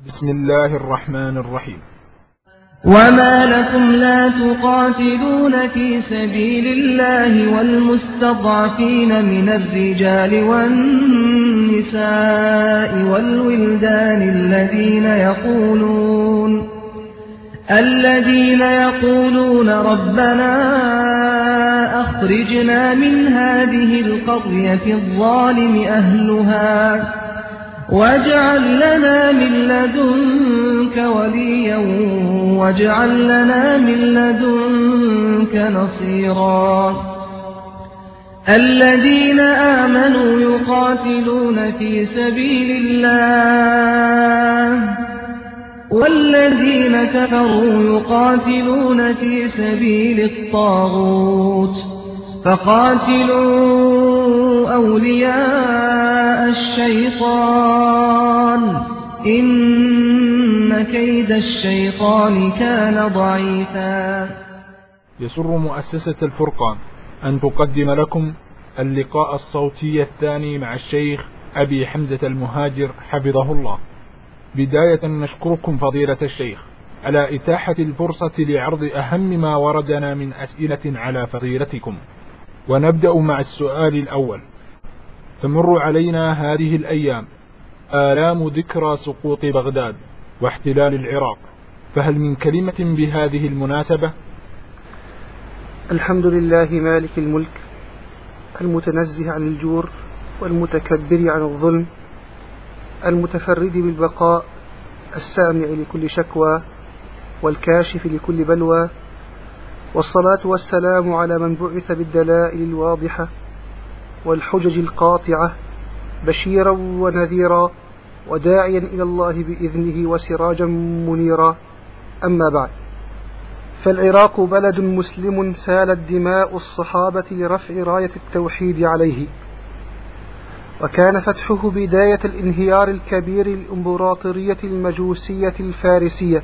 بسم الله الرحمن الرحيم. وما لكم لا تقاتلون في سبيل الله والمستضعفين من الرجال والنساء والولدان الذين يقولون ربنا أخرجنا من هذه القرية الظالم أهلها واجعل لنا من لدنك وليا واجعل لنا من لدنك نصيرا. الذين آمنوا يقاتلون في سبيل الله والذين كفروا يقاتلون في سبيل الطاغوت فقاتلوا أولياء الشيطان إن كيد الشيطان كان ضعيفا. يسر مؤسسة الفرقان أن تقدم لكم اللقاء الصوتي الثاني مع الشيخ أبي حمزة المهاجر حفظه الله. بداية نشكركم فضيلة الشيخ على إتاحة الفرصة لعرض أهم ما وردنا من أسئلة على فضيلتكم. ونبدأ مع السؤال الأول. تمر علينا هذه الأيام آلام ذكرى سقوط بغداد واحتلال العراق، فهل من كلمة بهذه المناسبة؟ الحمد لله مالك الملك المتنزه عن الجور والمتكبر عن الظلم المتفرد بالبقاء السامع لكل شكوى والكاشف لكل بلوى، والصلاة والسلام على من بعث بالدلائل الواضحة والحجج القاطعة بشيرا ونذيرا وداعيا إلى الله بإذنه وسراجا منيرا. أما بعد، فالعراق بلد مسلم سالت دماء الصحابة لرفع راية التوحيد عليه، وكان فتحه بداية الانهيار الكبير للإمبراطورية المجوسية الفارسية.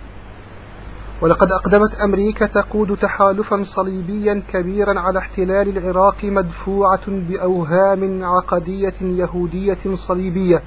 ولقد أقدمت أمريكا تقود تحالفا صليبيا كبيرا على احتلال العراق مدفوعة بأوهام عقدية يهودية صليبية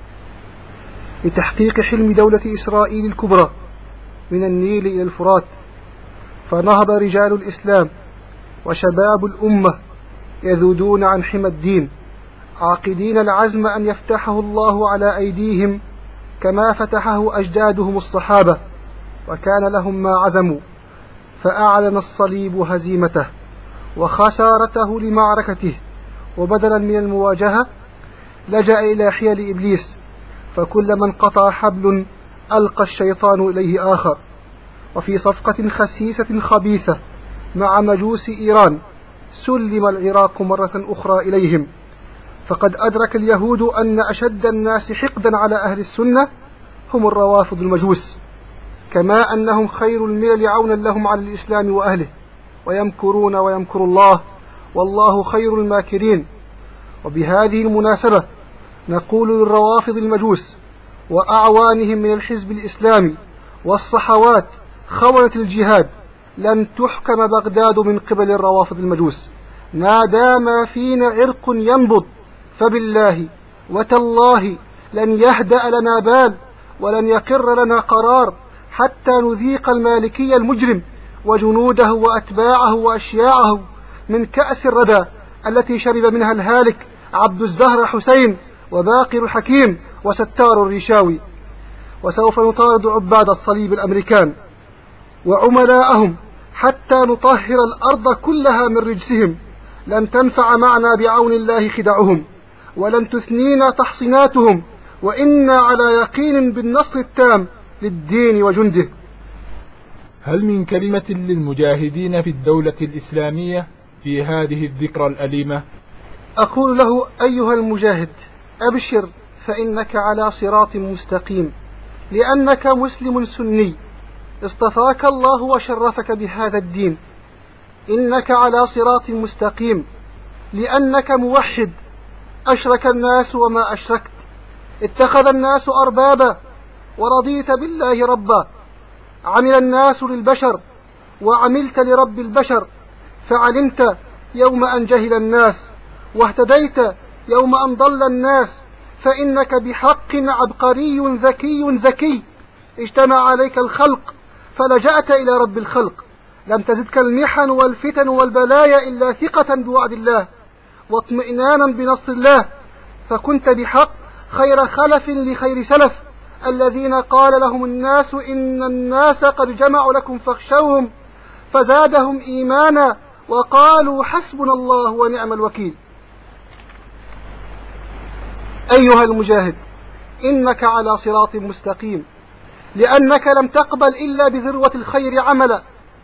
لتحقيق حلم دولة إسرائيل الكبرى من النيل إلى الفرات. فنهض رجال الإسلام وشباب الأمة يذودون عن حمى الدين عاقدين العزم أن يفتحه الله على أيديهم كما فتحه أجدادهم الصحابة، وكان لهم ما عزموا. فأعلن الصليب هزيمته وخسارته لمعركته، وبدلا من المواجهة لجأ إلى حيل إبليس، فكل من قطع حبل ألقى الشيطان إليه آخر. وفي صفقة خسيسة خبيثة مع مجوس إيران سلم العراق مرة أخرى إليهم. فقد أدرك اليهود أن أشد الناس حقدا على أهل السنة هم الروافض المجوس، كما أنهم خير الملل عونا لهم على الإسلام وأهله، ويمكرون ويمكر الله والله خير الماكرين. وبهذه المناسبة نقول للروافض المجوس وأعوانهم من الحزب الإسلامي والصحوات خونة الجهاد: لن تحكم بغداد من قبل الروافض المجوس ما دام فينا عرق ينبض، فبالله وتالله لن يهدأ لنا بال ولن يقر لنا قرار حتى نذيق المالكي المجرم وجنوده وأتباعه وأشياعه من كأس الردى التي شرب منها الهالك عبد الزهر حسين وباقر الحكيم وستار الريشاوي. وسوف نطارد عباد الصليب الأمريكان وعملاءهم حتى نطهر الأرض كلها من رجسهم. لن تنفع معنا بعون الله خدعهم، ولن تثنينا تحصيناتهم، وإنا على يقين بالنصر التام للدين وجنده. هل من كلمة للمجاهدين في الدولة الإسلامية في هذه الذكرى الأليمة؟ أقول له: أيها المجاهد، أبشر، فإنك على صراط مستقيم، لأنك مسلم سني اصطفاك الله وشرفك بهذا الدين. إنك على صراط مستقيم لأنك موحد، أشرك الناس وما أشركت، اتخذ الناس أربابا ورضيت بالله ربا، عمل الناس للبشر وعملت لرب البشر، فعلمت يوم أن جهل الناس واهتديت يوم أن ضل الناس، فإنك بحق عبقري ذكي زكي، اجتمع عليك الخلق فلجأت إلى رب الخلق، لم تزدك المحن والفتن والبلايا إلا ثقة بوعد الله واطمئنانا بنصر الله، فكنت بحق خير خلف لخير سلف، الذين قال لهم الناس إن الناس قد جمعوا لكم فاخشوهم فزادهم إيمانا وقالوا حسبنا الله ونعم الوكيل. أيها المجاهد، إنك على صراط مستقيم، لأنك لم تقبل إلا بذروة الخير عملا،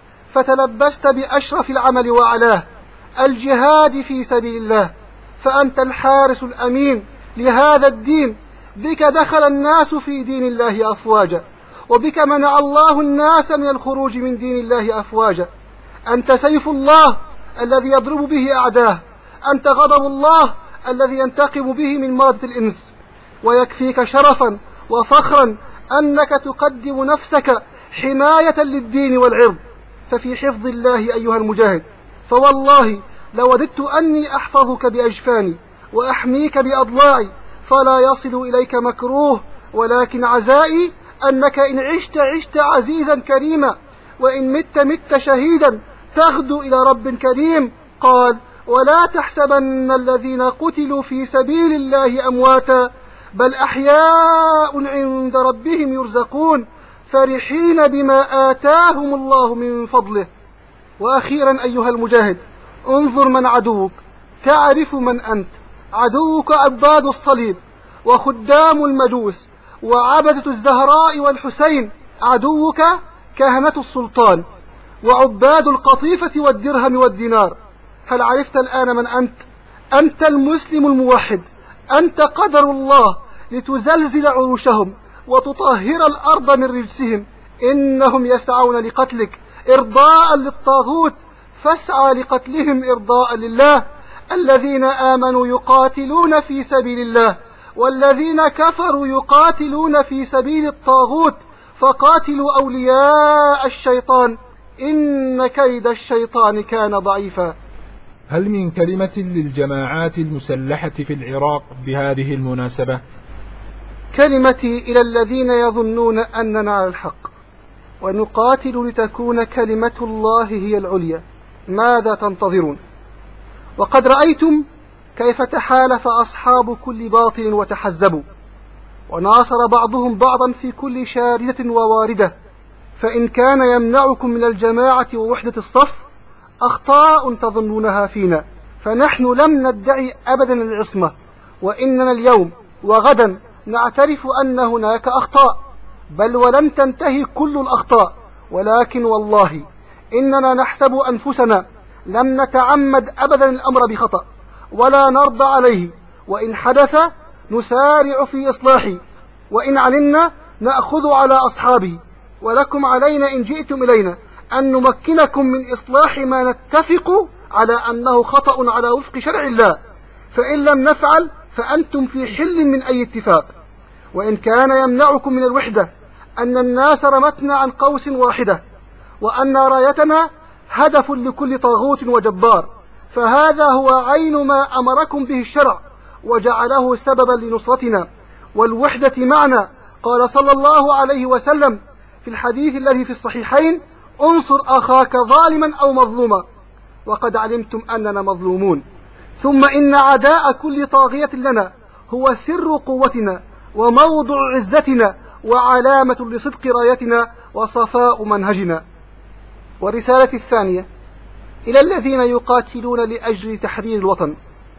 فتلبست بأشرف العمل وأعلاه، الجهاد في سبيل الله، فأنت الحارس الأمين لهذا الدين، بك دخل الناس في دين الله أفواجا، وبك منع الله الناس من الخروج من دين الله أفواجا. أنت سيف الله الذي يضرب به أعداه، أنت غضب الله الذي ينتقم به من مردة الإنس، ويكفيك شرفا وفخرا أنك تقدم نفسك حماية للدين والعرض، ففي حفظ الله أيها المجاهد، فوالله لوددت أني أحفظك بأجفاني وأحميك بأضلاعي، فلا يصل إليك مكروه، ولكن عزائي أنك إن عشت عزيزا كريما، وإن مت شهيدا تغدو إلى رب كريم. قال: ولا تحسبن الذين قتلوا في سبيل الله أمواتا بل أحياء عند ربهم يرزقون فرحين بما آتاهم الله من فضله. وأخيرا أيها المجاهد، انظر من عدوك تعرف من أنت. عدوك عباد الصليب وخدام المجوس وعبدة الزهراء والحسين، عدوك كهنة السلطان وعباد القطيفة والدرهم والدينار. هل عرفت الآن من أنت؟ أنت المسلم الموحد، أنت قدر الله لتزلزل عروشهم وتطهر الأرض من رجسهم. إنهم يسعون لقتلك إرضاء للطاغوت، فاسعى لقتلهم إرضاء لله. الذين آمنوا يقاتلون في سبيل الله، والذين كفروا يقاتلون في سبيل الطاغوت، فقاتلوا أولياء الشيطان إن كيد الشيطان كان ضعيفا. هل من كلمة للجماعات المسلحة في العراق بهذه المناسبة؟ كلمتي إلى الذين يظنون أننا على الحق، ونقاتل لتكون كلمة الله هي العليا. ماذا تنتظرون؟ وقد رأيتم كيف تحالف أصحاب كل باطل وتحزبوا، وناصر بعضهم بعضا في كل شاردة وواردة. فإن كان يمنعكم من الجماعة ووحدة الصف أخطاء تظنونها فينا، فنحن لم ندعي أبدا العصمة، وإننا اليوم وغدا نعترف أن هناك أخطاء، بل ولن تنتهي كل الأخطاء، ولكن والله إننا نحسب أنفسنا لم نتعمد أبدا الأمر بخطأ ولا نرضى عليه، وإن حدث نسارع في إصلاحه، وإن علمنا نأخذ على أصحابه. ولكم علينا إن جئتم إلينا أن نمكنكم من إصلاح ما نتفق على أنه خطأ على وفق شرع الله، فإن لم نفعل فأنتم في حل من أي اتفاق. وإن كان يمنعكم من الوحدة أن الناس رمتنا عن قوس واحدة، وأن رايتنا هدف لكل طاغوت وجبار، فهذا هو عين ما أمركم به الشرع وجعله سببا لنصرتنا والوحدة معنا. قال صلى الله عليه وسلم في الحديث الذي في الصحيحين: انصر أخاك ظالما أو مظلوما، وقد علمتم أننا مظلومون. ثم إن عداء كل طاغية لنا هو سر قوتنا وموضع عزتنا وعلامة لصدق رايتنا وصفاء منهجنا. ورسالتي الثانية إلى الذين يقاتلون لأجل تحرير الوطن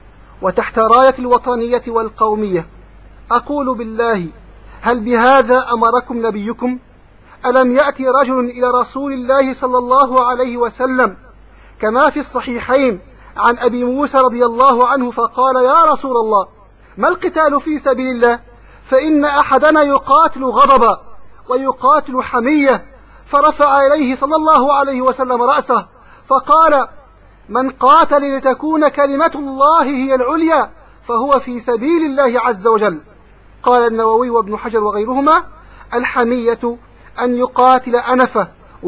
وتحت راية الوطنية والقومية، أقول بالله هل بهذا أمركم نبيكم؟ ألم يأتي رجل إلى رسول الله صلى الله عليه وسلم كما في الصحيحين عن أبي موسى رضي الله عنه فقال: يا رسول الله، ما القتال في سبيل الله؟ فإن أحدنا يقاتل غضبا ويقاتل حمية. فرفع إليه صلى الله عليه وسلم رأسه فقال: من قاتل لتكون كلمة الله هي العليا فهو في سبيل الله عز وجل. قال النووي وابن حجر وغيرهما: الحمية أن يقاتل أنفة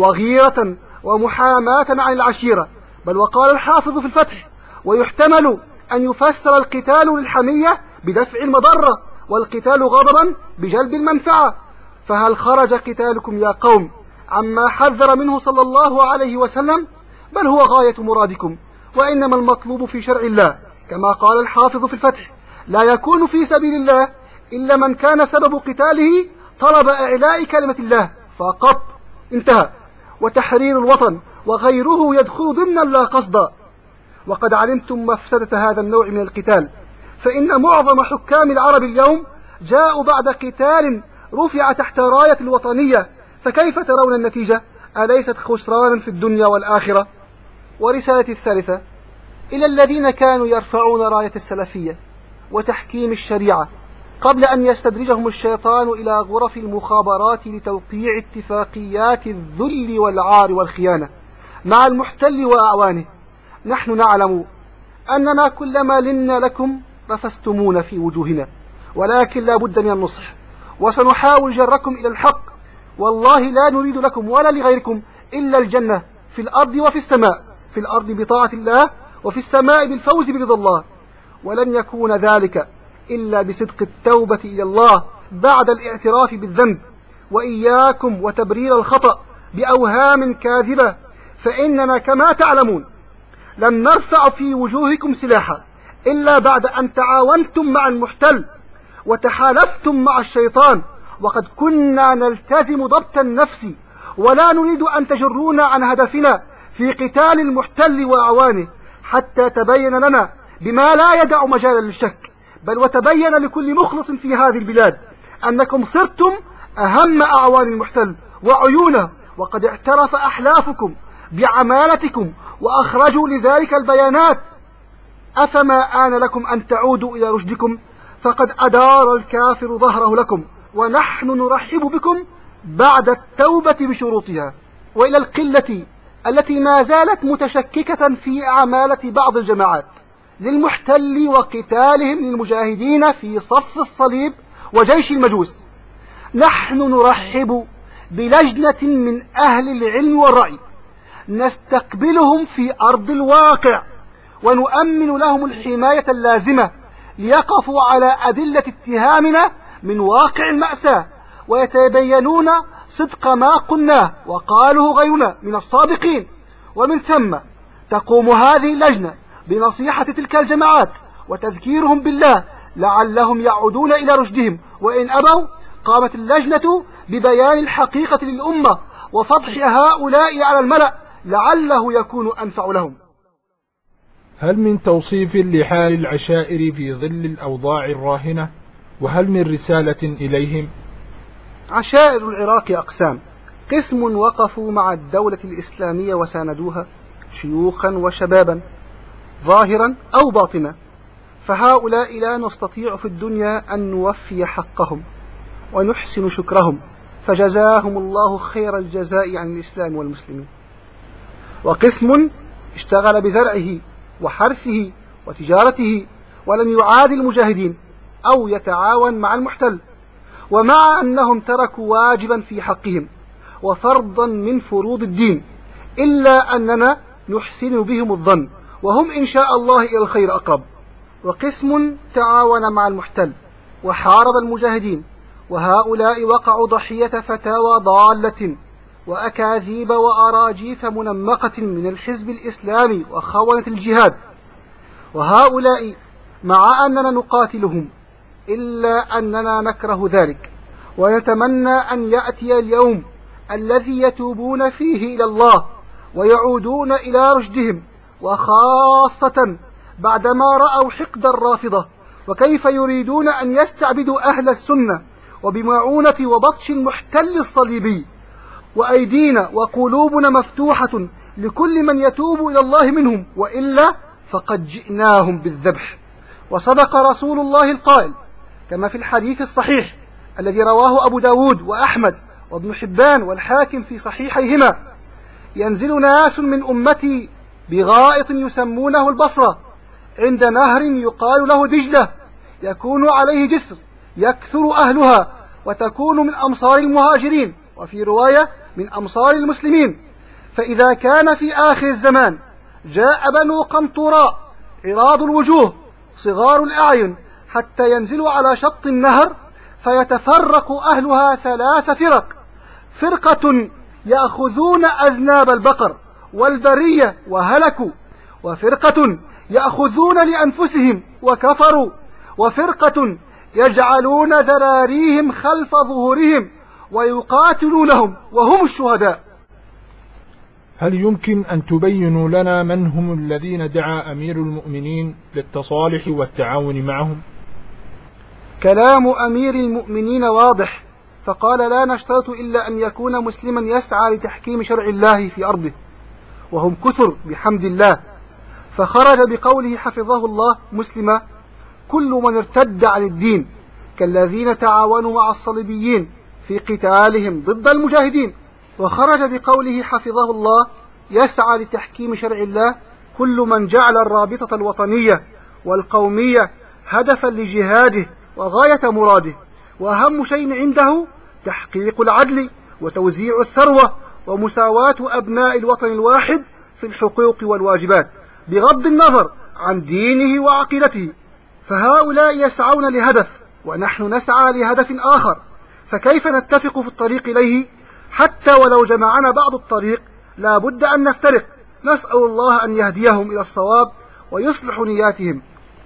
وغيرة ومحاماة عن العشيرة. بل وقال الحافظ في الفتح: ويحتمل أن يفسر القتال للحمية بدفع المضرة والقتال غضبا بجلب المنفعة. فهل خرج قتالكم يا قوم عما حذر منه صلى الله عليه وسلم؟ بل هو غاية مرادكم، وإنما المطلوب في شرع الله كما قال الحافظ في الفتح: لا يكون في سبيل الله إلا من كان سبب قتاله طلب إعلاء كلمة الله فقط، انتهى. وتحرير الوطن وغيره يدخل ضمن لا قصدا. وقد علمتم مفسدة هذا النوع من القتال، فإن معظم حكام العرب اليوم جاءوا بعد قتال رفع تحت راية الوطنية، فكيف ترون النتيجة؟ أليست خسرانا في الدنيا والآخرة؟ ورسالة الثالثة إلى الذين كانوا يرفعون راية السلفية وتحكيم الشريعة قبل أن يستدرجهم الشيطان إلى غرف المخابرات لتوقيع اتفاقيات الذل والعار والخيانة مع المحتل وأعوانه: نحن نعلم أننا كلما لنا لكم رفستمون في وجوهنا، ولكن لا بد من النصح، وسنحاول جركم إلى الحق. والله لا نريد لكم ولا لغيركم إلا الجنة في الأرض وفي السماء، في الأرض بطاعة الله، وفي السماء بالفوز برضا الله. ولن يكون ذلك إلا بصدق التوبة إلى الله بعد الاعتراف بالذنب، وإياكم وتبرير الخطأ بأوهام كاذبة، فإننا كما تعلمون لن نرفع في وجوهكم سلاحا إلا بعد أن تعاونتم مع المحتل وتحالفتم مع الشيطان. وقد كنا نلتزم ضبط النفس، ولا نريد أن تجرونا عن هدفنا في قتال المحتل وأعوانه، حتى تبين لنا بما لا يدع مجالا للشك، بل وتبين لكل مخلص في هذه البلاد أنكم صرتم أهم أعوان المحتل وعيونه، وقد اعترف أحلافكم بعمالتكم وأخرجوا لذلك البيانات. أفما آن لكم أن تعودوا إلى رشدكم؟ فقد أدار الكافر ظهره لكم، ونحن نرحب بكم بعد التوبة بشروطها. وإلى القلة التي ما زالت متشككة في عمالة بعض الجماعات للمحتل وقتالهم للمجاهدين في صف الصليب وجيش المجوس: نحن نرحب بلجنة من أهل العلم والرأي نستقبلهم في أرض الواقع، ونؤمن لهم الحماية اللازمة ليقفوا على أدلة اتهامنا من واقع المأساة، ويتبينون صدق ما قلناه وقاله غيرنا من الصادقين. ومن ثم تقوم هذه اللجنة بنصيحة تلك الجماعات وتذكيرهم بالله لعلهم يعودون إلى رشدهم، وإن أبوا قامت اللجنة ببيان الحقيقة للأمة وفضح هؤلاء على الملأ لعله يكون أنفع لهم. هل من توصيف لحال العشائر في ظل الأوضاع الراهنة؟ وهل من رسالة إليهم؟ عشائر العراق أقسام: قسم وقفوا مع الدولة الإسلامية وساندوها شيوخا وشبابا ظاهرا أو باطنا، فهؤلاء لا نستطيع في الدنيا أن نوفي حقهم ونحسن شكرهم، فجزاهم الله خير الجزاء عن الإسلام والمسلمين. وقسم اشتغل بزرعه وحرثه وتجارته ولم يعادي المجاهدين أو يتعاون مع المحتل، ومع أنهم تركوا واجبا في حقهم وفرضا من فروض الدين، إلا أننا نحسن بهم الظن وهم إن شاء الله إلى الخير أقرب. وقسم تعاون مع المحتل وحارب المجاهدين، وهؤلاء وقعوا ضحية فتاوى ضالة وأكاذيب وأراجيف منمقة من الحزب الإسلامي وخونة الجهاد. وهؤلاء مع أننا نقاتلهم إلا أننا نكره ذلك، ونتمنى أن يأتي اليوم الذي يتوبون فيه إلى الله ويعودون إلى رشدهم، وخاصة بعدما رأوا حقد الرافضة وكيف يريدون أن يستعبدوا أهل السنة وبمعونة وبطش المحتل الصليبي. وأيدينا وقلوبنا مفتوحة لكل من يتوب إلى الله منهم، وإلا فقد جئناهم بالذبح. وصدق رسول الله القائل كما في الحديث الصحيح الذي رواه أبو داود وأحمد وابن حبان والحاكم في صحيحيهما: ينزل ناس من أمتي بغائط يسمونه البصرة عند نهر يقال له دجلة، يكون عليه جسر يكثر أهلها، وتكون من أمصار المهاجرين، وفي رواية من أمصار المسلمين. فإذا كان في آخر الزمان جاء بنو قنطراء عراض الوجوه صغار الأعين حتى ينزلوا على شط النهر فيتفرق أهلها 3 فرق: فرقة يأخذون أذناب البقر والبرية وهلكوا، وفرقة يأخذون لأنفسهم وكفروا، وفرقة يجعلون ذراريهم خلف ظهورهم ويقاتلونهم وهم الشهداء. هل يمكن أن تبينوا لنا من هم الذين دعا أمير المؤمنين للتصالح والتعاون معهم؟ كلام أمير المؤمنين واضح، فقال: لا نشترط إلا أن يكون مسلما يسعى لتحكيم شرع الله في أرضه، وهم كثر بحمد الله. فخرج بقوله حفظه الله مسلما كل من ارتد عن الدين، كالذين تعاونوا مع الصليبيين في قتالهم ضد المجاهدين. وخرج بقوله حفظه الله يسعى لتحكيم شرع الله كل من جعل الرابطة الوطنية والقومية هدفا لجهاده وغاية مراده، وأهم شيء عنده تحقيق العدل وتوزيع الثروة ومساواة أبناء الوطن الواحد في الحقوق والواجبات بغض النظر عن دينه وعقيدته. فهؤلاء يسعون لهدف ونحن نسعى لهدف آخر، فكيف نتفق في الطريق إليه؟ حتى ولو جمعنا بعض الطريق لا بد أن نفترق. نسأل الله أن يهديهم إلى الصواب ويصلح نياتهم.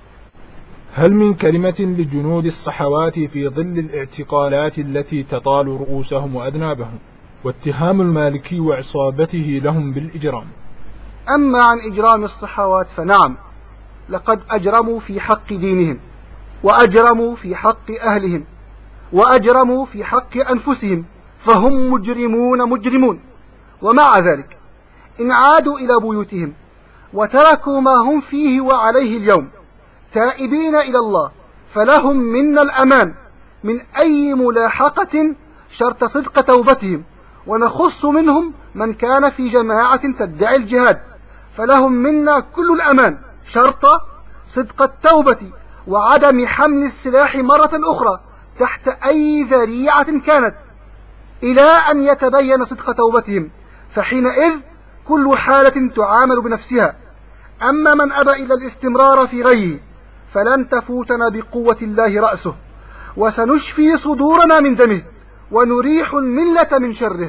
هل من كلمة لجنود الصحوات في ظل الاعتقالات التي تطال رؤوسهم وأذنابهم واتهام المالكي وعصابته لهم بالإجرام؟ أما عن إجرام الصحوات فنعم، لقد أجرموا في حق دينهم، وأجرموا في حق أهلهم، وأجرموا في حق أنفسهم، فهم مجرمون. ومع ذلك إن عادوا إلى بيوتهم وتركوا ما هم فيه وعليه اليوم تائبين إلى الله فلهم منا الأمان من أي ملاحقة شرط صدق توبتهم، ونخص منهم من كان في جماعة تدعي الجهاد، فلهم منا كل الأمان شرط صدق التوبة وعدم حمل السلاح مرة أخرى تحت أي ذريعة كانت إلى أن يتبين صدق توبتهم، فحينئذ كل حالة تعامل بنفسها. أما من أبى إلى الاستمرار في غيه فلن تفوتنا بقوة الله رأسه، وسنشفي صدورنا من دمه ونريح الملة من شره.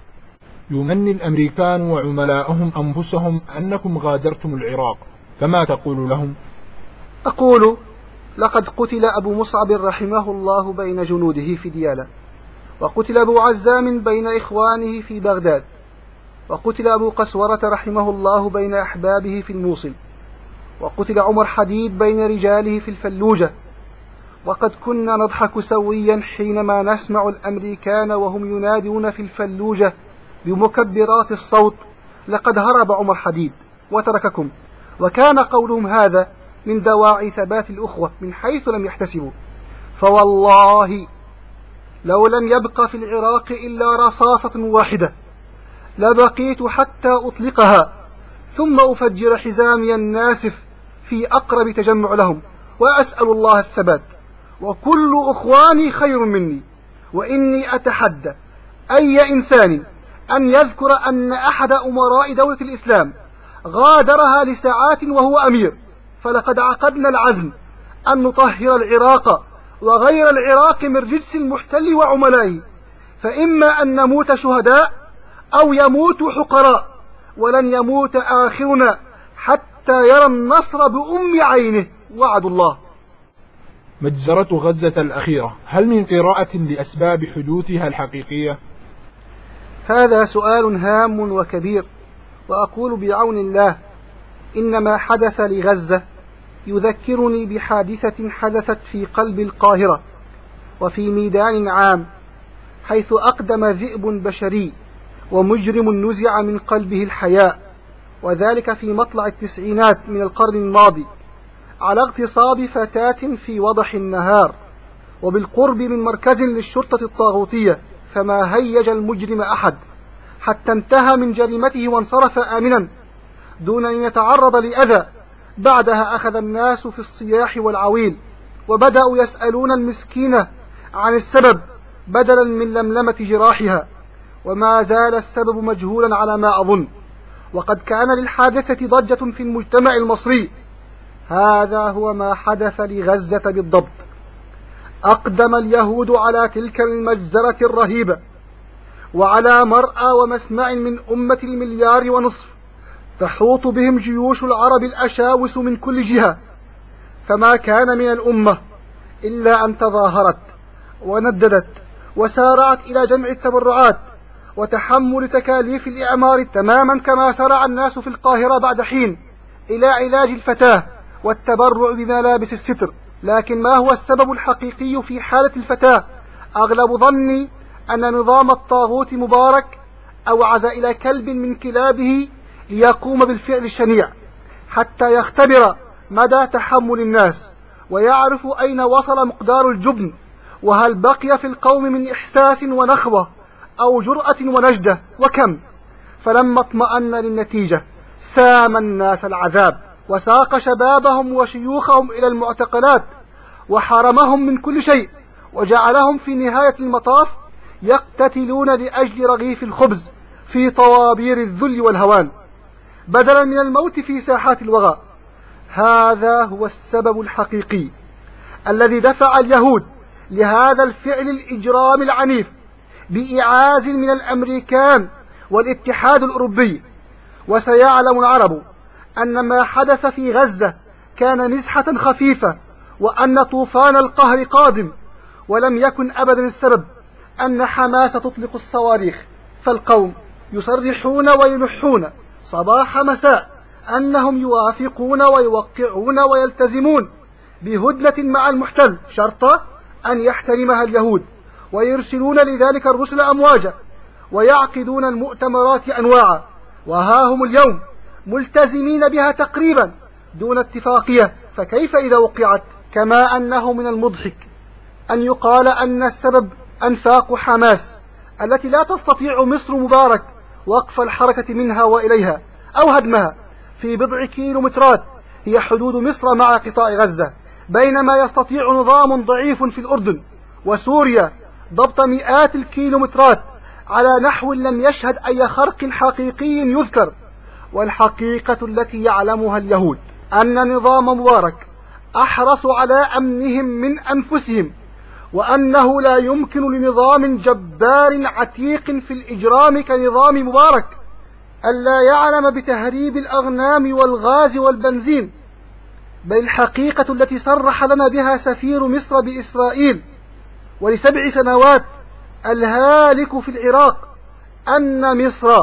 يمني الأمريكان وعملاءهم أنفسهم أنكم غادرتم العراق، فما تقول لهم؟ أقول: لقد قتل أبو مصعب رحمه الله بين جنوده في ديالى، وقتل أبو عزام بين إخوانه في بغداد، وقتل أبو قسورة رحمه الله بين أحبابه في الموصل، وقتل عمر حديد بين رجاله في الفلوجة. وقد كنا نضحك سويا حينما نسمع الأمريكان وهم ينادون في الفلوجة بمكبرات الصوت: لقد هرب عمر حديد وترككم. وكان قولهم هذا من دواعي ثبات الأخوة من حيث لم يحتسبوا. فوالله لو لم يبق في العراق إلا رصاصة واحدة لبقيت حتى أطلقها ثم أفجر حزامي الناسف في أقرب تجمع لهم، وأسأل الله الثبات. وكل أخواني خير مني، وإني أتحدى أي إنسان أن يذكر أن أحد أمراء دولة الإسلام غادرها لساعات وهو أمير، فلقد عقدنا العزم أن نطهر العراق وغير العراق من رجس المحتل وعملائه، فإما أن نموت شهداء أو يموت حقراء، ولن يموت آخرنا حتى يرى النصر بأم عينه. وعد الله. مجزرة غزة الأخيرة هل من قراءة لأسباب حدوثها الحقيقية؟ هذا سؤال هام وكبير، وأقول بعون الله إن ما حدث لغزة يذكرني بحادثة حدثت في قلب القاهرة وفي ميدان عام، حيث أقدم ذئب بشري ومجرم نزع من قلبه الحياء، وذلك في مطلع التسعينات من القرن الماضي، على اغتصاب فتاة في وضح النهار وبالقرب من مركز للشرطة الطاغوتية، فما هيج المجرم أحد حتى انتهى من جريمته وانصرف آمنا دون أن يتعرض لأذى. بعدها أخذ الناس في الصياح والعويل، وبدأوا يسألون المسكينة عن السبب بدلا من لملمة جراحها، وما زال السبب مجهولا على ما أظن. وقد كان للحادثة ضجة في المجتمع المصري، هذا هو ما حدث لغزة بالضبط. أقدم اليهود على تلك المجزرة الرهيبة وعلى مرأى ومسمع من أمة 1.5 مليار تحوط بهم جيوش العرب الأشاوس من كل جهة، فما كان من الأمة إلا أن تظاهرت ونددت وسارعت إلى جمع التبرعات وتحمل تكاليف الإعمار، تماما كما سرع الناس في القاهرة بعد حين إلى علاج الفتاة والتبرع بملابس الستر. لكن ما هو السبب الحقيقي في حالة الفتاة؟ أغلب ظني أن نظام الطاغوت مبارك أوعز إلى كلب من كلابه ليقوم بالفعل الشنيع حتى يختبر مدى تحمل الناس ويعرف أين وصل مقدار الجبن، وهل بقي في القوم من إحساس ونخوة أو جرأة ونجدة وكم. فلما اطمأن للنتيجة سام الناس العذاب وساق شبابهم وشيوخهم إلى المعتقلات وحرمهم من كل شيء، وجعلهم في نهاية المطاف يقتتلون لأجل رغيف الخبز في طوابير الذل والهوان بدلا من الموت في ساحات الوغى. هذا هو السبب الحقيقي الذي دفع اليهود لهذا الفعل الإجرام العنيف بإعاز من الأمريكان والاتحاد الأوروبي. وسيعلم العرب أن ما حدث في غزة كان مزحة خفيفة، وأن طوفان القهر قادم، ولم يكن أبدا السبب أن حماس تطلق الصواريخ. فالقوم يصرحون ويلحون صباح مساء أنهم يوافقون ويوقعون ويلتزمون بهدنة مع المحتل شرط أن يحترمها اليهود، ويرسلون لذلك الرسل أمواجا ويعقدون المؤتمرات أنواعا، وها هم اليوم ملتزمين بها تقريبا دون اتفاقية. فكيف إذا وقعت؟ كما أنه من المضحك أن يقال أن السبب أنفاق حماس التي لا تستطيع مصر مبارك وقف الحركة منها وإليها أو هدمها في بضع كيلومترات هي حدود مصر مع قطاع غزة، بينما يستطيع نظام ضعيف في الأردن وسوريا ضبط مئات الكيلومترات على نحو لم يشهد أي خرق حقيقي يذكر. والحقيقة التي يعلمها اليهود أن نظام مبارك أحرص على أمنهم من أنفسهم، وأنه لا يمكن لنظام جبار عتيق في الإجرام كنظام مبارك ألا يعلم بتهريب الأغنام والغاز والبنزين. بل الحقيقة التي صرح لنا بها سفير مصر بإسرائيل ول7 سنوات الهالك في العراق أن مصر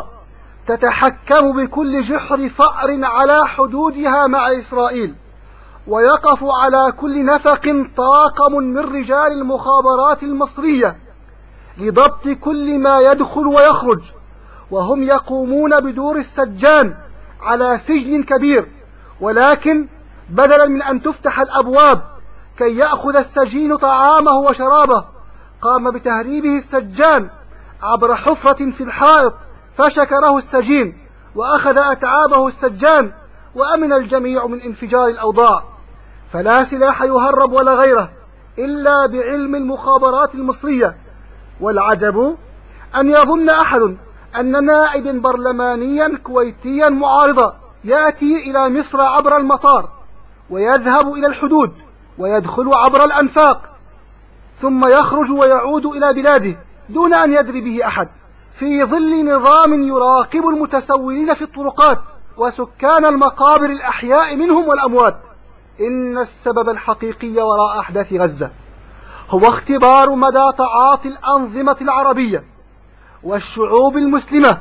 تتحكم بكل جحر فأر على حدودها مع إسرائيل، ويقف على كل نفق طاقم من رجال المخابرات المصرية لضبط كل ما يدخل ويخرج، وهم يقومون بدور السجان على سجن كبير، ولكن بدلا من أن تفتح الأبواب كي يأخذ السجين طعامه وشرابه قام بتهريبه السجان عبر حفرة في الحائط فشكره السجين وأخذ أتعابه السجان، وأمن الجميع من انفجار الأوضاع. فلا سلاح يهرب ولا غيره إلا بعلم المخابرات المصرية. والعجب أن يظن أحد أن نائب برلمانيا كويتيا معارضا يأتي إلى مصر عبر المطار ويذهب إلى الحدود ويدخل عبر الأنفاق ثم يخرج ويعود إلى بلاده دون أن يدري به أحد، في ظل نظام يراقب المتسولين في الطرقات وسكان المقابر الأحياء منهم والأموات. إن السبب الحقيقي وراء أحداث غزة هو اختبار مدى تعاطي الأنظمة العربية والشعوب المسلمة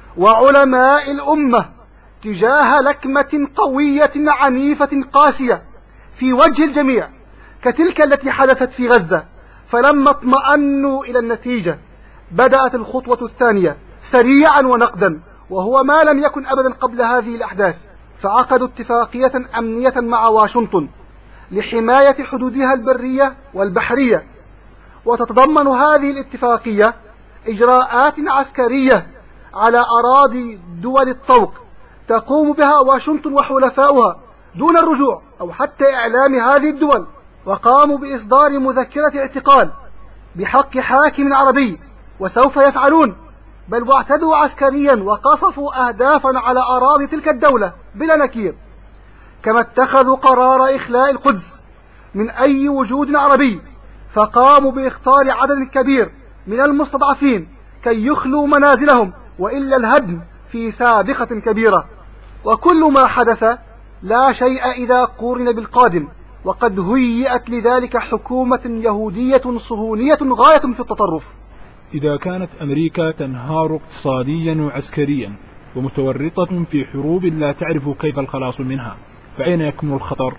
وعلماء الأمة تجاه لكمة قوية عنيفة قاسية في وجه الجميع كتلك التي حدثت في غزة. فلما اطمأنوا إلى النتيجة بدأت الخطوة الثانية سريعا ونقدا، وهو ما لم يكن أبدا قبل هذه الأحداث، فعقدوا اتفاقية أمنية مع واشنطن لحماية حدودها البرية والبحرية، وتتضمن هذه الاتفاقية إجراءات عسكرية على أراضي دول الطوق تقوم بها واشنطن وحلفاؤها دون الرجوع أو حتى إعلام هذه الدول. وقاموا بإصدار مذكرة اعتقال بحق حاكم عربي، وسوف يفعلون، بل واعتدوا عسكريا وقصفوا أهدافا على أراضي تلك الدولة بلا نكير. كما اتخذوا قرار إخلاء القدس من أي وجود عربي، فقاموا باختار عدد كبير من المستضعفين كي يخلوا منازلهم، وإلا الهدم في سابقة كبيرة. وكل ما حدث لا شيء إذا قورن بالقادم، وقد هيئت لذلك حكومة يهودية صهيونية غاية في التطرف. إذا كانت أمريكا تنهار اقتصاديا وعسكريا ومتورطة في حروب لا تعرف كيف الخلاص منها، فأين يكمن الخطر؟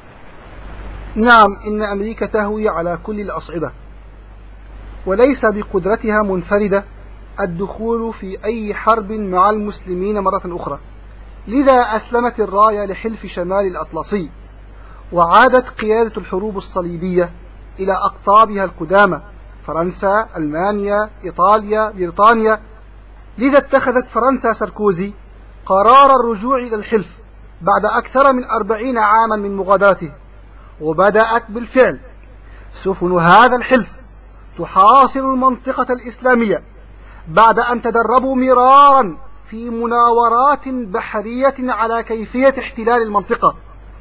نعم، إن أمريكا تهوي على كل الأصعدة، وليس بقدرتها منفردة الدخول في أي حرب مع المسلمين مرة أخرى، لذا أسلمت الراية لحلف شمال الأطلسي، وعادت قيادة الحروب الصليبية إلى أقطابها القدامى: فرنسا، ألمانيا، إيطاليا، بريطانيا. لذا اتخذت فرنسا ساركوزي قرار الرجوع إلى الحلف بعد أكثر من 40 عاما من مغادرته، وبدأت بالفعل سفن هذا الحلف تحاصر المنطقة الإسلامية بعد أن تدربوا مرارا في مناورات بحرية على كيفية احتلال المنطقة.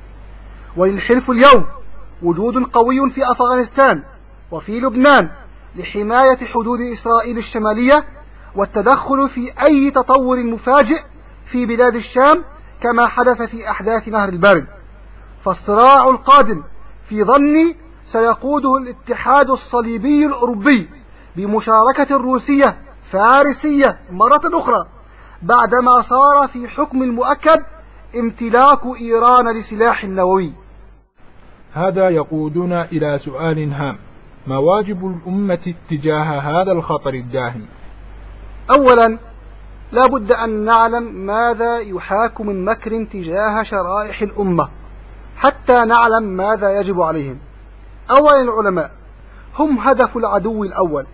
وللحلف اليوم وجود قوي في أفغانستان وفي لبنان لحماية حدود إسرائيل الشمالية والتدخل في أي تطور مفاجئ في بلاد الشام كما حدث في أحداث نهر البارد. فالصراع القادم في ظني سيقوده الاتحاد الصليبي الأوروبي بمشاركة الروسية فارسية مرة أخرى، بعدما صار في حكم المؤكد امتلاك إيران لسلاح نووي. هذا يقودنا إلى سؤال هام: ما واجب الأمة تجاه هذا الخطر الداهم؟ أولا، لا بد أن نعلم ماذا يحاك من مكر تجاه شرائح الأمة حتى نعلم ماذا يجب عليهم. أولا، العلماء هم هدف العدو الأول،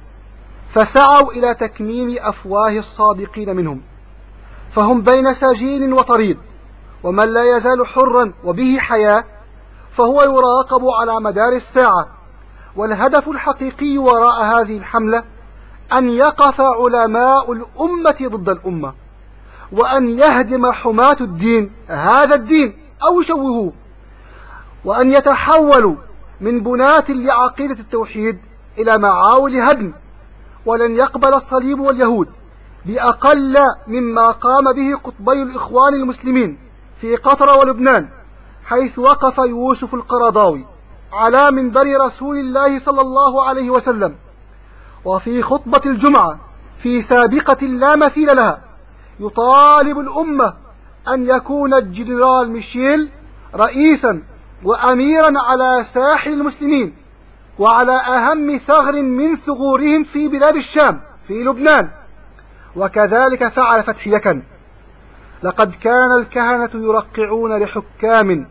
فسعوا إلى تكميم أفواه الصادقين منهم، فهم بين سجين وطريد، ومن لا يزال حرا وبه حياة فهو يراقب على مدار الساعة. والهدف الحقيقي وراء هذه الحملة أن يقف علماء الأمة ضد الأمة، وأن يهدم حماة الدين هذا الدين أو يشوهوه، وأن يتحولوا من بناة لعقيدة التوحيد إلى معاول هدم. ولن يقبل الصليب واليهود بأقل مما قام به قطبي الإخوان المسلمين في قطر ولبنان، حيث وقف يوسف القرضاوي على منبر رسول الله صلى الله عليه وسلم وفي خطبة الجمعة في سابقة لا مثيل لها يطالب الأمة أن يكون الجنرال ميشيل رئيسا وأميرا على ساحل المسلمين وعلى أهم ثغر من ثغورهم في بلاد الشام في لبنان، وكذلك فعل فتح يكن. لقد كان الكهنة يرقعون لحكام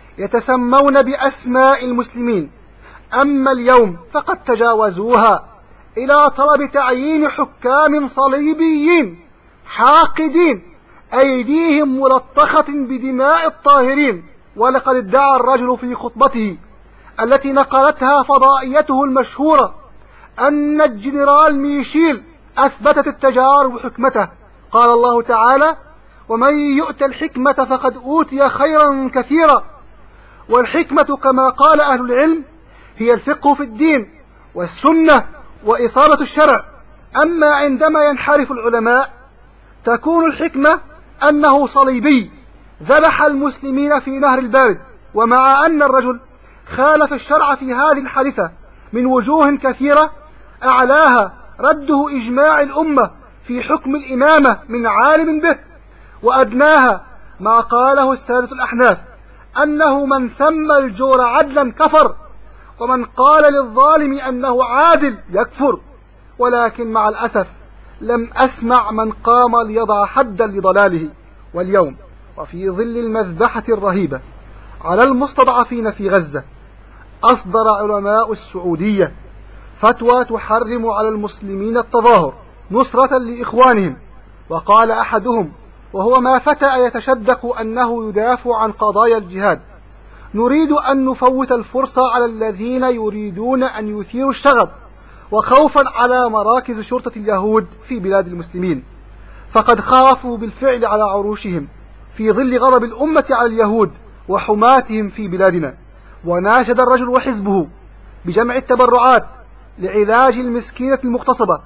يتسمون بأسماء المسلمين، أما اليوم فقد تجاوزوها إلى طلب تعيين حكام صليبيين حاقدين أيديهم ملطخة بدماء الطاهرين. ولقد ادعى الرجل في خطبته التي نقلتها فضائيته المشهورة أن الجنرال ميشيل أثبتت التجارب حكمته. قال الله تعالى: ومن يؤت الحكمة فقد أوتي خيرا كثيرا. والحكمة كما قال أهل العلم هي الفقه في الدين والسنة وإصابة الشرع. أما عندما ينحرف العلماء تكون الحكمة أنه صليبي ذبح المسلمين في نهر البارد، ومع أن الرجل خالف الشرع في هذه الحادثة من وجوه كثيرة، أعلاها رده إجماع الأمة في حكم الإمامة من عالم به، وأدناها ما قاله السادة الأحناف أنه من سمى الجور عدلا كفر، ومن قال للظالم أنه عادل يكفر. ولكن مع الأسف لم أسمع من قام ليضع حدا لضلاله. واليوم وفي ظل المذبحة الرهيبة على المستضعفين في غزة، أصدر علماء السعودية فتوى تحرم على المسلمين التظاهر نصرة لإخوانهم. وقال أحدهم وهو ما فتأ يتشدق أنه يدافع عن قضايا الجهاد: نريد أن نفوت الفرصة على الذين يريدون أن يثيروا الشغب وخوفا على مراكز شرطة اليهود في بلاد المسلمين، فقد خافوا بالفعل على عروشهم في ظل غضب الأمة على اليهود وحماتهم في بلادنا. وناشد الرجل وحزبه بجمع التبرعات لعلاج المسكينة المغتصبة.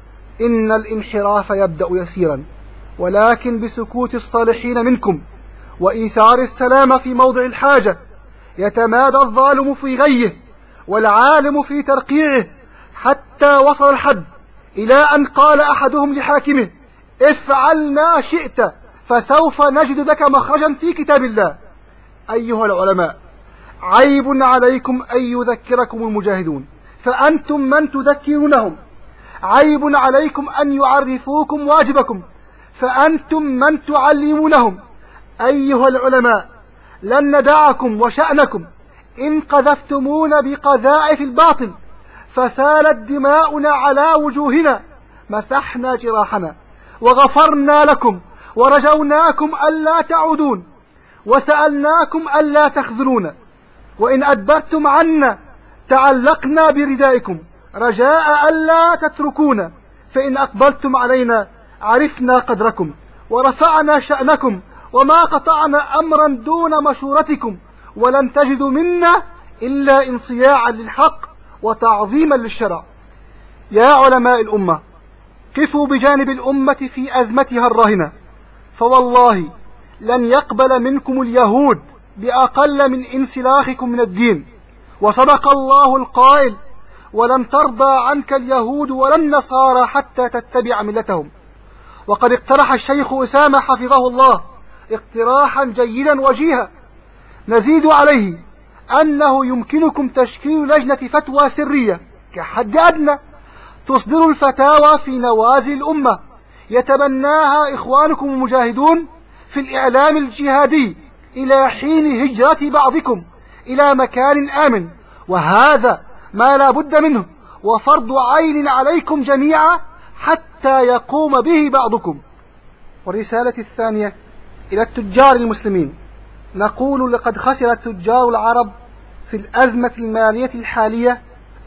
إن الانحراف يبدأ يسيرا، ولكن بسكوت الصالحين منكم وإيثار السلام في موضع الحاجة يتمادى الظالم في غيه والعالم في ترقيعه، حتى وصل الحد إلى أن قال أحدهم لحاكمه: افعل ما شئت فسوف نجد لك مخرجا في كتاب الله. أيها العلماء، عيب عليكم أن يذكركم المجاهدون فأنتم من تذكرونهم، عيب عليكم أن يعرفوكم واجبكم فأنتم من تعلمونهم. أيها العلماء، لن ندعكم وشأنكم إن قذفتمونا بقذائف الباطل فسالت دماؤنا على وجوهنا، مسحنا جراحنا وغفرنا لكم ورجوناكم ألا تعودون وسألناكم ألا تخذلونا. وإن أدبرتم عنا تعلقنا بردائكم رجاء ألا تتركونا، فإن أقبلتم علينا عرفنا قدركم ورفعنا شأنكم وما قطعنا أمرا دون مشورتكم، ولن تجدوا منا إلا انصياعا للحق وتعظيما للشرع. يا علماء الأمة، قفوا بجانب الأمة في أزمتها الراهنة، فوالله لن يقبل منكم اليهود بأقل من انسلاخكم من الدين. وصدق الله القائل: ولن ترضى عنك اليهود ولا النصارى حتى تتبع ملتهم. وقد اقترح الشيخ أسامة حفظه الله اقتراحا جيدا وجيها، نزيد عليه أنه يمكنكم تشكيل لجنة فتوى سرية كحد أدنى تصدر الفتاوى في نوازل الأمة يتبناها إخوانكم المجاهدون في الإعلام الجهادي إلى حين هجرة بعضكم إلى مكان آمن، وهذا ما لا بد منه وفرض عين عليكم جميعا حتى يقوم به بعضكم. والرسالة الثانية إلى التجار المسلمين، نقول: لقد خسر التجار العرب في الأزمة المالية الحالية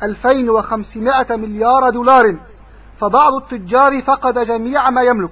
2500 مليار دولار، فبعض التجار فقد جميع ما يملك،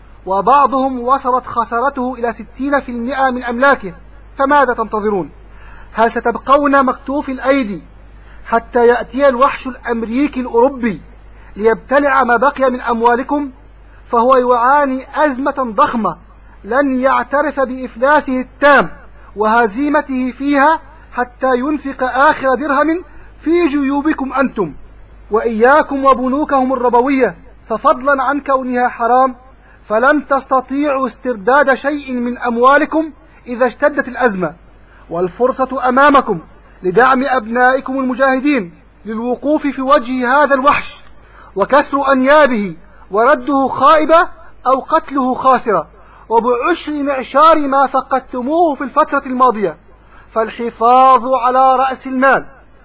وبعضهم وصلت خسارته إلى 60% من أملاكه. فماذا تنتظرون؟ هل ستبقون مكتوف الأيدي حتى يأتي الوحش الأمريكي الأوروبي ليبتلع ما بقي من أموالكم؟ فهو يعاني أزمة ضخمة لن يعترف بإفلاسه التام وهزيمته فيها حتى ينفق آخر درهم في جيوبكم أنتم، وإياكم وبنوكهم الربوية، ففضلا عن كونها حرام فلن تستطيعوا استرداد شيء من أموالكم إذا اشتدت الأزمة. والفرصة أمامكم لدعم أبنائكم المجاهدين للوقوف في وجه هذا الوحش وكسر أنيابه ورده خائبة أو قتله خاسرة، وبعشر معشار ما فقدتموه في الفترة الماضية. فالحفاظ على رأس المال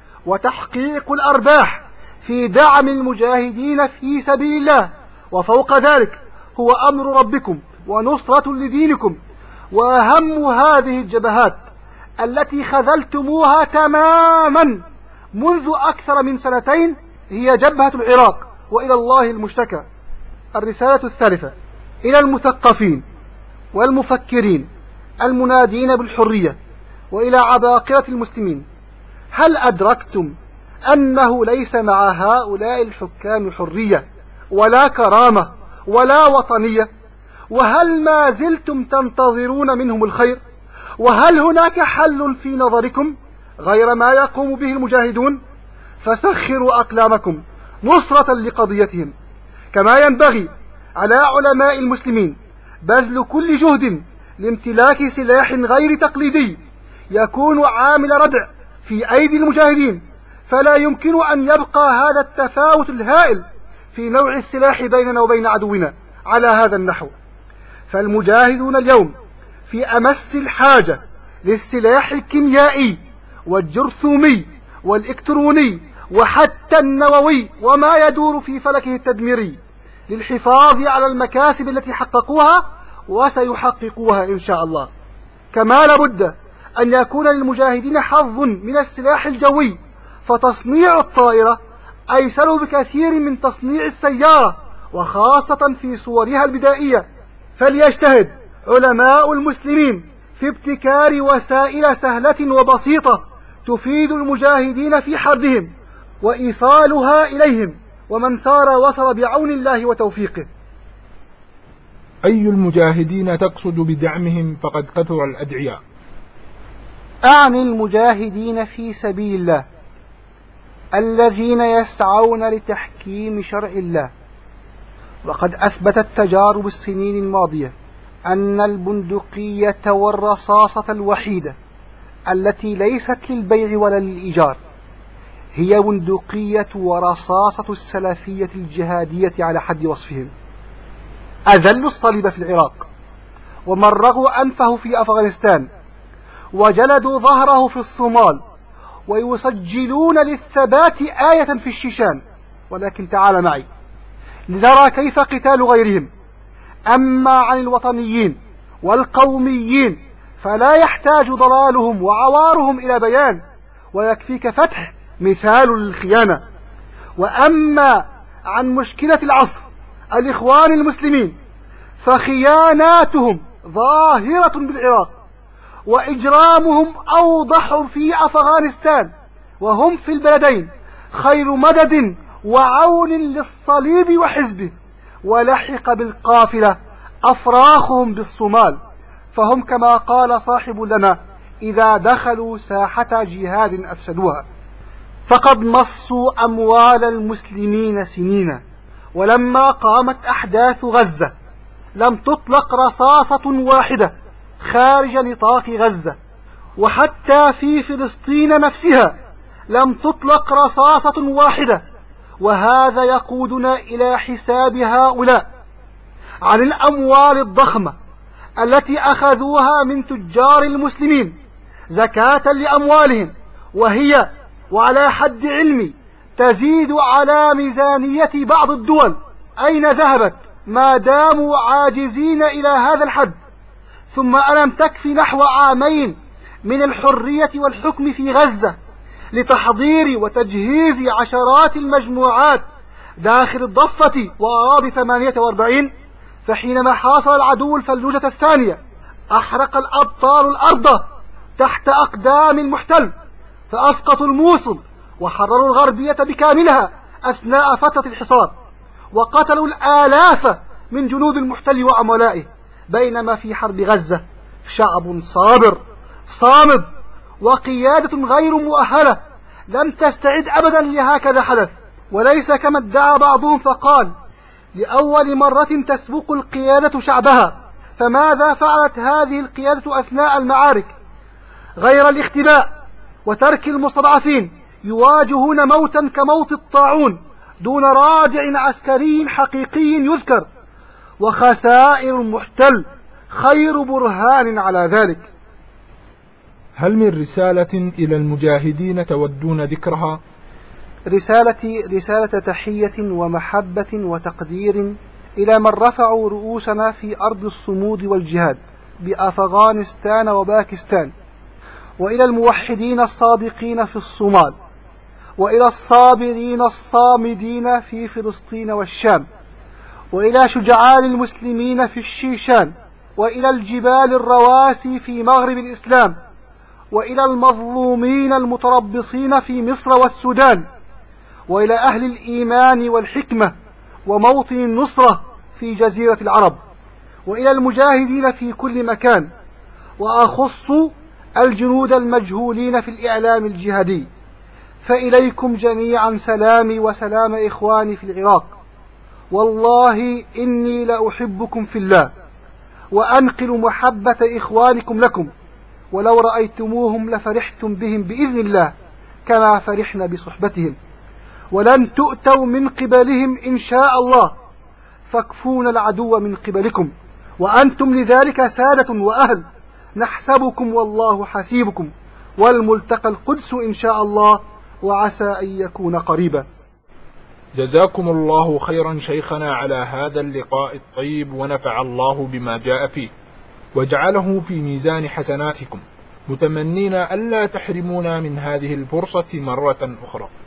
وتحقيق الأرباح في دعم المجاهدين في سبيل الله، وفوق ذلك هو أمر ربكم ونصرة لدينكم. وأهم هذه الجبهات التي خذلتموها تماما منذ أكثر من 2 سنين هي جبهة العراق، وإلى الله المشتكى. الرسالة الثالثة إلى المثقفين والمفكرين المنادين بالحرية وإلى عباقرة المسلمين: هل أدركتم أنه ليس مع هؤلاء الحكام حرية ولا كرامة ولا وطنية؟ وهل ما زلتم تنتظرون منهم الخير؟ وهل هناك حل في نظركم غير ما يقوم به المجاهدون؟ فسخروا أقلامكم نصرة لقضيتهم. كما ينبغي على علماء المسلمين بذل كل جهد لامتلاك سلاح غير تقليدي يكون عامل ردع في أيدي المجاهدين، فلا يمكن أن يبقى هذا التفاوت الهائل في نوع السلاح بيننا وبين عدونا على هذا النحو. فالمجاهدون اليوم في أمس الحاجة للسلاح الكيميائي والجرثومي والإلكتروني وحتى النووي وما يدور في فلكه التدميري للحفاظ على المكاسب التي حققوها وسيحققوها إن شاء الله. كما لابد أن يكون للمجاهدين حظ من السلاح الجوي، فتصنيع الطائرة أيسر بكثير من تصنيع السيارة، وخاصة في صورها البدائية. فليجتهد علماء المسلمين في ابتكار وسائل سهلة وبسيطة تفيد المجاهدين في حربهم وإيصالها إليهم، ومن سار وصل بعون الله وتوفيقه. أي المجاهدين تقصد بدعمهم؟ فقد كثر الأدعياء. أعني المجاهدين في سبيل الله الذين يسعون لتحكيم شرع الله. وقد أثبتت التجارب السنين الماضية أن البندقية والرصاصة الوحيدة التي ليست للبيع ولا للإيجار هي بندقية ورصاصة السلفية الجهادية على حد وصفهم. أذلوا الصليب في العراق، ومرغوا أنفه في أفغانستان، وجلدوا ظهره في الصومال، ويسجلون للثبات آية في الشيشان. ولكن تعال معي لنرى كيف قتال غيرهم. أما عن الوطنيين والقوميين فلا يحتاج ضلالهم وعوارهم إلى بيان، ويكفيك فتح مثال للخيانة. وأما عن مشكلة العصر الإخوان المسلمين فخياناتهم ظاهرة بالعراق، وإجرامهم أوضح في أفغانستان، وهم في البلدين خير مدد وعون للصليب وحزبه. ولحق بالقافلة أفراخهم بالصومال، فهم كما قال صاحب لنا: إذا دخلوا ساحة جهاد أفسدوها. فقد مصوا أموال المسلمين سنين، ولما قامت أحداث غزة لم تطلق رصاصة واحدة خارج نطاق غزة، وحتى في فلسطين نفسها لم تطلق رصاصة واحدة. وهذا يقودنا إلى حساب هؤلاء عن الأموال الضخمة التي أخذوها من تجار المسلمين زكاة لأموالهم، وهي وعلى حد علمي تزيد على ميزانية بعض الدول. أين ذهبت ما داموا عاجزين إلى هذا الحد؟ ثم ألم تكفي نحو عامين من الحرية والحكم في غزة لتحضير وتجهيز عشرات المجموعات داخل الضفة وأراضي 48؟ فحينما حاصر العدو الفلوجة الثانية أحرق الأبطال الأرض تحت أقدام المحتل، فأسقطوا الموصل وحرروا الغربية بكاملها أثناء فترة الحصار، وقتلوا الآلاف من جنود المحتل وعملائه. بينما في حرب غزة شعب صابر صامد وقيادة غير مؤهلة لم تستعد أبدا لهكذا حدث. وليس كما ادعى بعضهم فقال: لأول مرة تسبق القيادة شعبها. فماذا فعلت هذه القيادة أثناء المعارك غير الاختباء وترك المستضعفين يواجهون موتا كموت الطاعون دون رادع عسكري حقيقي يذكر؟ وخسائر المحتل خير برهان على ذلك. هل من رسالة إلى المجاهدين تودون ذكرها؟ رسالة تحية ومحبة وتقدير إلى من رفعوا رؤوسنا في أرض الصمود والجهاد بأفغانستان وباكستان، وإلى الموحدين الصادقين في الصومال، وإلى الصابرين الصامدين في فلسطين والشام، وإلى شجعان المسلمين في الشيشان، وإلى الجبال الرواسي في مغرب الإسلام، وإلى المظلومين المتربصين في مصر والسودان، وإلى أهل الإيمان والحكمة وموطن النصرة في جزيرة العرب، وإلى المجاهدين في كل مكان، وأخص الجنود المجهولين في الإعلام الجهادي. فإليكم جميعا سلامي وسلام إخواني في العراق، والله إني لأحبكم في الله، وأنقل محبة إخوانكم لكم، ولو رأيتموهم لفرحتم بهم بإذن الله كما فرحنا بصحبتهم، ولن تؤتوا من قبلهم إن شاء الله، فاكفون العدو من قبلكم، وأنتم لذلك سادة وأهل، نحسبكم والله حسيبكم، والملتقى القدس إن شاء الله، وعسى أن يكون قريبا. جزاكم الله خيرا شيخنا على هذا اللقاء الطيب، ونفع الله بما جاء فيه وجعله في ميزان حسناتكم، متمنين ألا تحرمونا من هذه الفرصة مرة أخرى.